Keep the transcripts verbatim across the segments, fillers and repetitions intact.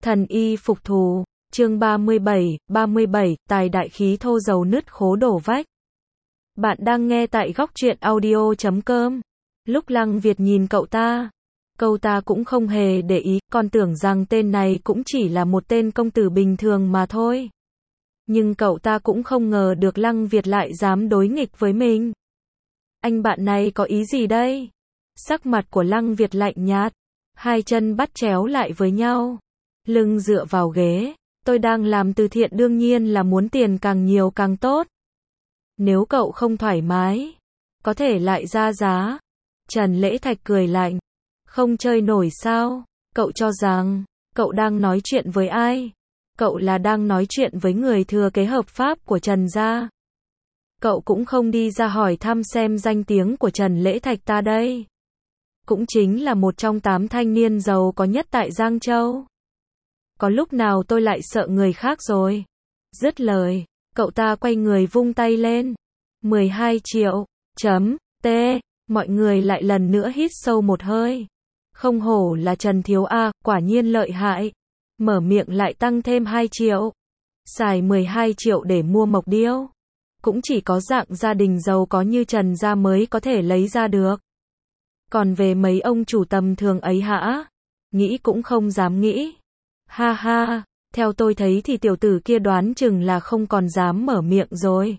Thần y phục thù, chương ba mươi bảy, ba mươi bảy, tài đại khí thô dầu nứt khố đổ vách. Bạn đang nghe tại góc truyện audio chấm com. Lúc Lăng Việt nhìn cậu ta, cậu ta cũng không hề để ý, còn tưởng rằng tên này cũng chỉ là một tên công tử bình thường mà thôi. Nhưng cậu ta cũng không ngờ được Lăng Việt lại dám đối nghịch với mình. Anh bạn này có ý gì đây? Sắc mặt của Lăng Việt lạnh nhạt, hai chân bắt chéo lại với nhau, lưng dựa vào ghế. Tôi đang làm từ thiện, đương nhiên là muốn tiền càng nhiều càng tốt. Nếu cậu không thoải mái, có thể lại ra giá. Trần Lễ Thạch cười lạnh. Không chơi nổi sao? Cậu cho rằng, cậu đang nói chuyện với ai? Cậu là đang nói chuyện với người thừa kế hợp pháp của Trần gia. Cậu cũng không đi ra hỏi thăm xem danh tiếng của Trần Lễ Thạch ta đây. Cũng chính là một trong tám thanh niên giàu có nhất tại Giang Châu. Có lúc nào tôi lại sợ người khác rồi. Dứt lời, cậu ta quay người vung tay lên. mười hai triệu, chấm, T, mọi người lại lần nữa hít sâu một hơi. Không hổ là Trần Thiếu A, quả nhiên lợi hại. Mở miệng lại tăng thêm hai triệu. Xài mười hai triệu để mua mộc điêu. Cũng chỉ có dạng gia đình giàu có như Trần gia mới có thể lấy ra được. Còn về mấy ông chủ tầm thường ấy hả? Nghĩ cũng không dám nghĩ. Ha ha, theo tôi thấy thì tiểu tử kia đoán chừng là không còn dám mở miệng rồi.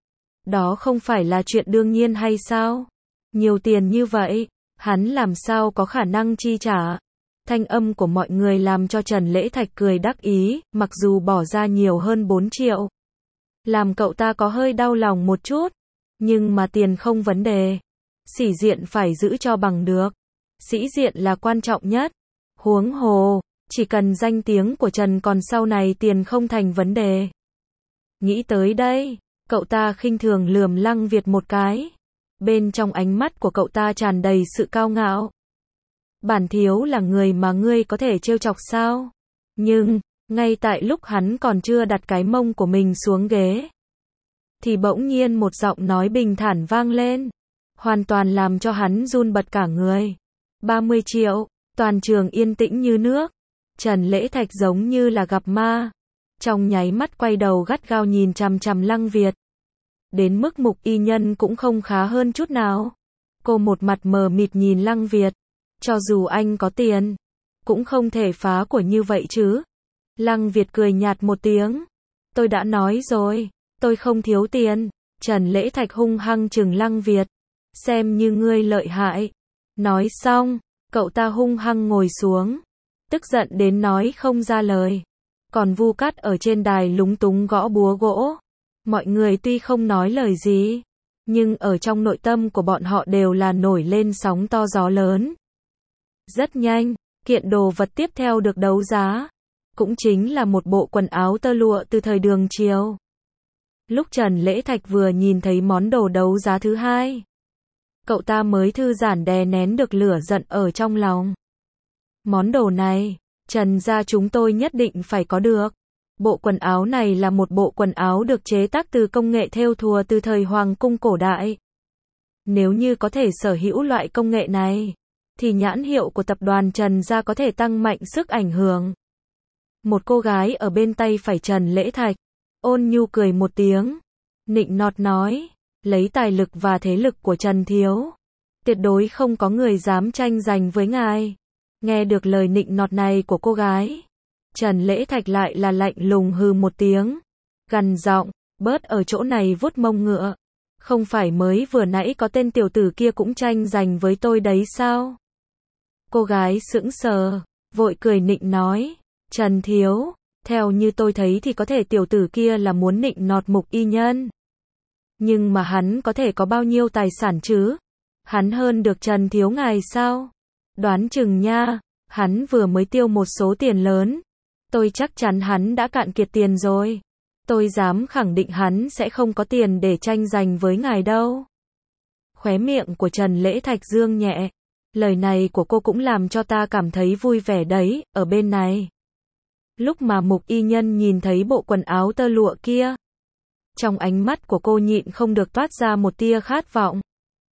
Đó không phải là chuyện đương nhiên hay sao? Nhiều tiền như vậy, hắn làm sao có khả năng chi trả? Thanh âm của mọi người làm cho Trần Lễ Thạch cười đắc ý, mặc dù bỏ ra nhiều hơn bốn triệu. Làm cậu ta có hơi đau lòng một chút, nhưng mà tiền không vấn đề. Sĩ diện phải giữ cho bằng được. Sĩ diện là quan trọng nhất. Huống hồ, chỉ cần danh tiếng của Trần còn sau này tiền không thành vấn đề. Nghĩ tới đây, cậu ta khinh thường lườm Lăng Việt một cái. Bên trong ánh mắt của cậu ta tràn đầy sự cao ngạo. Bản thiếu là người mà ngươi có thể trêu chọc sao? Nhưng, ngay tại lúc hắn còn chưa đặt cái mông của mình xuống ghế, thì bỗng nhiên một giọng nói bình thản vang lên. Hoàn toàn làm cho hắn run bật cả người. ba mươi triệu, toàn trường yên tĩnh như nước. Trần Lễ Thạch giống như là gặp ma. Trong nháy mắt quay đầu gắt gao nhìn chằm chằm Lăng Việt. Đến mức Mục Y Nhân cũng không khá hơn chút nào. Cô một mặt mờ mịt nhìn Lăng Việt. Cho dù anh có tiền, cũng không thể phá của như vậy chứ. Lăng Việt cười nhạt một tiếng. Tôi đã nói rồi, tôi không thiếu tiền. Trần Lễ Thạch hung hăng trừng Lăng Việt. Xem như ngươi lợi hại. Nói xong, cậu ta hung hăng ngồi xuống. Tức giận đến nói không ra lời. Còn Vu Cát ở trên đài lúng túng gõ búa gỗ. Mọi người tuy không nói lời gì, nhưng ở trong nội tâm của bọn họ đều là nổi lên sóng to gió lớn. Rất nhanh, kiện đồ vật tiếp theo được đấu giá. Cũng chính là một bộ quần áo tơ lụa từ thời Đường Triều. Lúc Trần Lễ Thạch vừa nhìn thấy món đồ đấu giá thứ hai, cậu ta mới thư giãn đè nén được lửa giận ở trong lòng. Món đồ này, Trần gia chúng tôi nhất định phải có được. Bộ quần áo này là một bộ quần áo được chế tác từ công nghệ thêu thùa từ thời Hoàng cung cổ đại. Nếu như có thể sở hữu loại công nghệ này, thì nhãn hiệu của tập đoàn Trần gia có thể tăng mạnh sức ảnh hưởng. Một cô gái ở bên tay phải Trần Lễ Thạch, ôn nhu cười một tiếng, nịnh nọt nói, lấy tài lực và thế lực của Trần Thiếu, tuyệt đối không có người dám tranh giành với ngài. Nghe được lời nịnh nọt này của cô gái, Trần Lễ Thạch lại là lạnh lùng hừ một tiếng, gằn giọng, bớt ở chỗ này vuốt mông ngựa. Không phải mới vừa nãy có tên tiểu tử kia cũng tranh giành với tôi đấy sao? Cô gái sững sờ, vội cười nịnh nói, Trần Thiếu, theo như tôi thấy thì có thể tiểu tử kia là muốn nịnh nọt Mục Y Nhân. Nhưng mà hắn có thể có bao nhiêu tài sản chứ? Hắn hơn được Trần Thiếu ngài sao? Đoán chừng nha, hắn vừa mới tiêu một số tiền lớn. Tôi chắc chắn hắn đã cạn kiệt tiền rồi. Tôi dám khẳng định hắn sẽ không có tiền để tranh giành với ngài đâu. Khóe miệng của Trần Lễ Thạch dương nhẹ. Lời này của cô cũng làm cho ta cảm thấy vui vẻ đấy, ở bên này. Lúc mà Mục Y Nhân nhìn thấy bộ quần áo tơ lụa kia, trong ánh mắt của cô nhịn không được toát ra một tia khát vọng.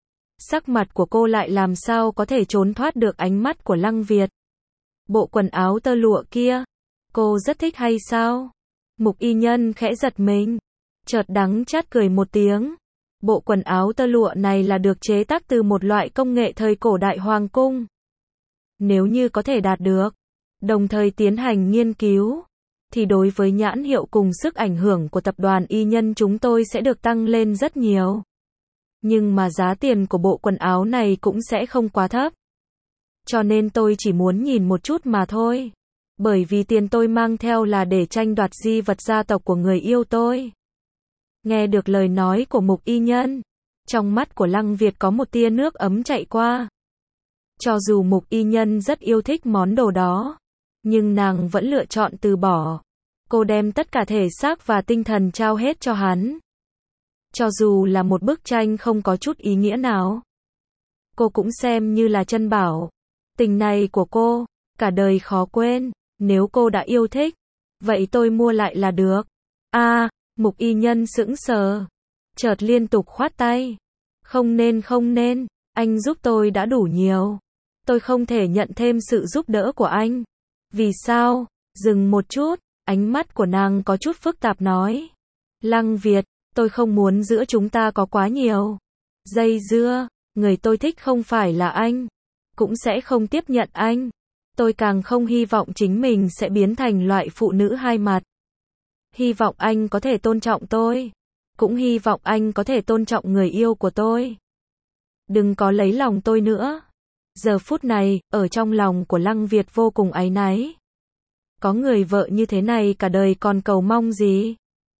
Sắc mặt của cô lại làm sao có thể trốn thoát được ánh mắt của Lăng Việt. Bộ quần áo tơ lụa kia, Cô rất thích hay sao? Mục Y Nhân khẽ giật mình, chợt đắng chát cười một tiếng. Bộ quần áo tơ lụa này là được chế tác từ một loại công nghệ thời cổ đại hoàng cung. Nếu như có thể đạt được, đồng thời tiến hành nghiên cứu, thì đối với nhãn hiệu cùng sức ảnh hưởng của tập đoàn Y Nhân chúng tôi sẽ được tăng lên rất nhiều. Nhưng mà giá tiền của bộ quần áo này cũng sẽ không quá thấp. Cho nên tôi chỉ muốn nhìn một chút mà thôi. Bởi vì tiền tôi mang theo là để tranh đoạt di vật gia tộc của người yêu tôi. Nghe được lời nói của Mục Y Nhân, trong mắt của Lăng Việt có một tia nước ấm chạy qua. Cho dù Mục Y Nhân rất yêu thích món đồ đó, nhưng nàng vẫn lựa chọn từ bỏ. Cô đem tất cả thể xác và tinh thần trao hết cho hắn. Cho dù là một bức tranh không có chút ý nghĩa nào, cô cũng xem như là chân bảo. Tình này của cô, cả đời khó quên. Nếu cô đã yêu thích, vậy tôi mua lại là được. A, à, Mục Y Nhân sững sờ, chợt liên tục khoát tay. Không nên không nên, anh giúp tôi đã đủ nhiều. Tôi không thể nhận thêm sự giúp đỡ của anh. Vì sao? Dừng một chút, ánh mắt của nàng có chút phức tạp nói. Lăng Việt, tôi không muốn giữa chúng ta có quá nhiều dây dưa. Người tôi thích không phải là anh, cũng sẽ không tiếp nhận anh. Tôi càng không hy vọng chính mình sẽ biến thành loại phụ nữ hai mặt. Hy vọng anh có thể tôn trọng tôi. Cũng hy vọng anh có thể tôn trọng người yêu của tôi. Đừng có lấy lòng tôi nữa. Giờ phút này, ở trong lòng của Lăng Việt vô cùng áy náy. Có người vợ như thế này cả đời còn cầu mong gì?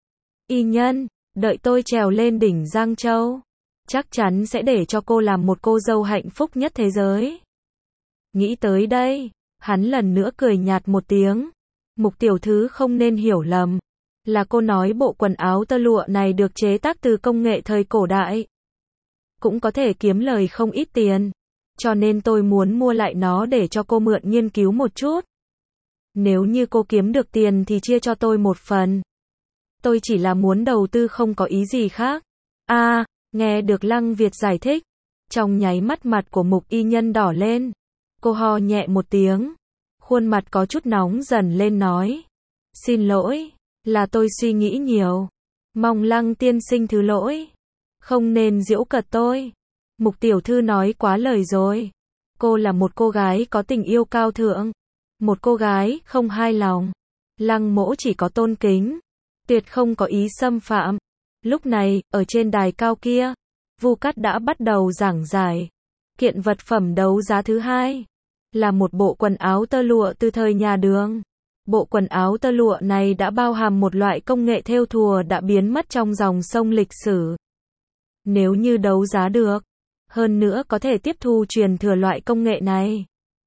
Y Nhân, đợi tôi trèo lên đỉnh Giang Châu, chắc chắn sẽ để cho cô làm một cô dâu hạnh phúc nhất thế giới. Nghĩ tới đây, hắn lần nữa cười nhạt một tiếng. Mục tiểu thư không nên hiểu lầm. Là cô nói bộ quần áo tơ lụa này được chế tác từ công nghệ thời cổ đại. Cũng có thể kiếm lời không ít tiền. Cho nên tôi muốn mua lại nó để cho cô mượn nghiên cứu một chút. Nếu như cô kiếm được tiền thì chia cho tôi một phần. Tôi chỉ là muốn đầu tư không có ý gì khác. A, à, nghe được Lăng Việt giải thích. Trong nháy mắt mặt của Mục Y Nhân đỏ lên. Cô ho nhẹ một tiếng. Khuôn mặt có chút nóng dần lên nói. Xin lỗi, là tôi suy nghĩ nhiều. Mong Lăng tiên sinh thứ lỗi. Không nên giễu cợt tôi. Mục tiểu thư nói quá lời rồi. Cô là một cô gái có tình yêu cao thượng. Một cô gái không hai lòng. Lăng mỗ chỉ có tôn kính. Tuyệt không có ý xâm phạm. Lúc này, ở trên đài cao kia, Vu Cát đã bắt đầu giảng giải. Kiện vật phẩm đấu giá thứ hai là một bộ quần áo tơ lụa từ thời nhà Đường. Bộ quần áo tơ lụa này đã bao hàm một loại công nghệ thêu thùa đã biến mất trong dòng sông lịch sử. Nếu như đấu giá được, hơn nữa có thể tiếp thu truyền thừa loại công nghệ này,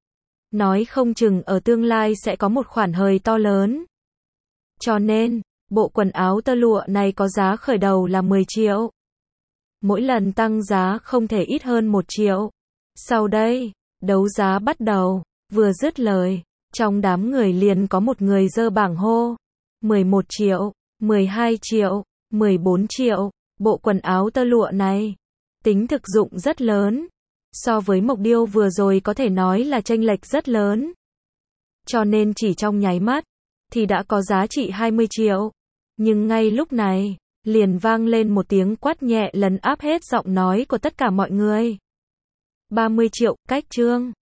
nói không chừng ở tương lai sẽ có một khoản hời to lớn. Cho nên, bộ quần áo tơ lụa này có giá khởi đầu là mười triệu. Mỗi lần tăng giá không thể ít hơn một triệu. Sau đây, đấu giá bắt đầu. Vừa dứt lời, trong đám người liền có một người giơ bảng hô. mười một triệu, mười hai triệu, mười bốn triệu. Bộ quần áo tơ lụa này, tính thực dụng rất lớn. So với mộc điêu vừa rồi có thể nói là chênh lệch rất lớn. Cho nên chỉ trong nháy mắt, thì đã có giá trị hai mươi triệu. Nhưng ngay lúc này, liền vang lên một tiếng quát nhẹ lấn áp hết giọng nói của tất cả mọi người. ba mươi triệu, cách chương.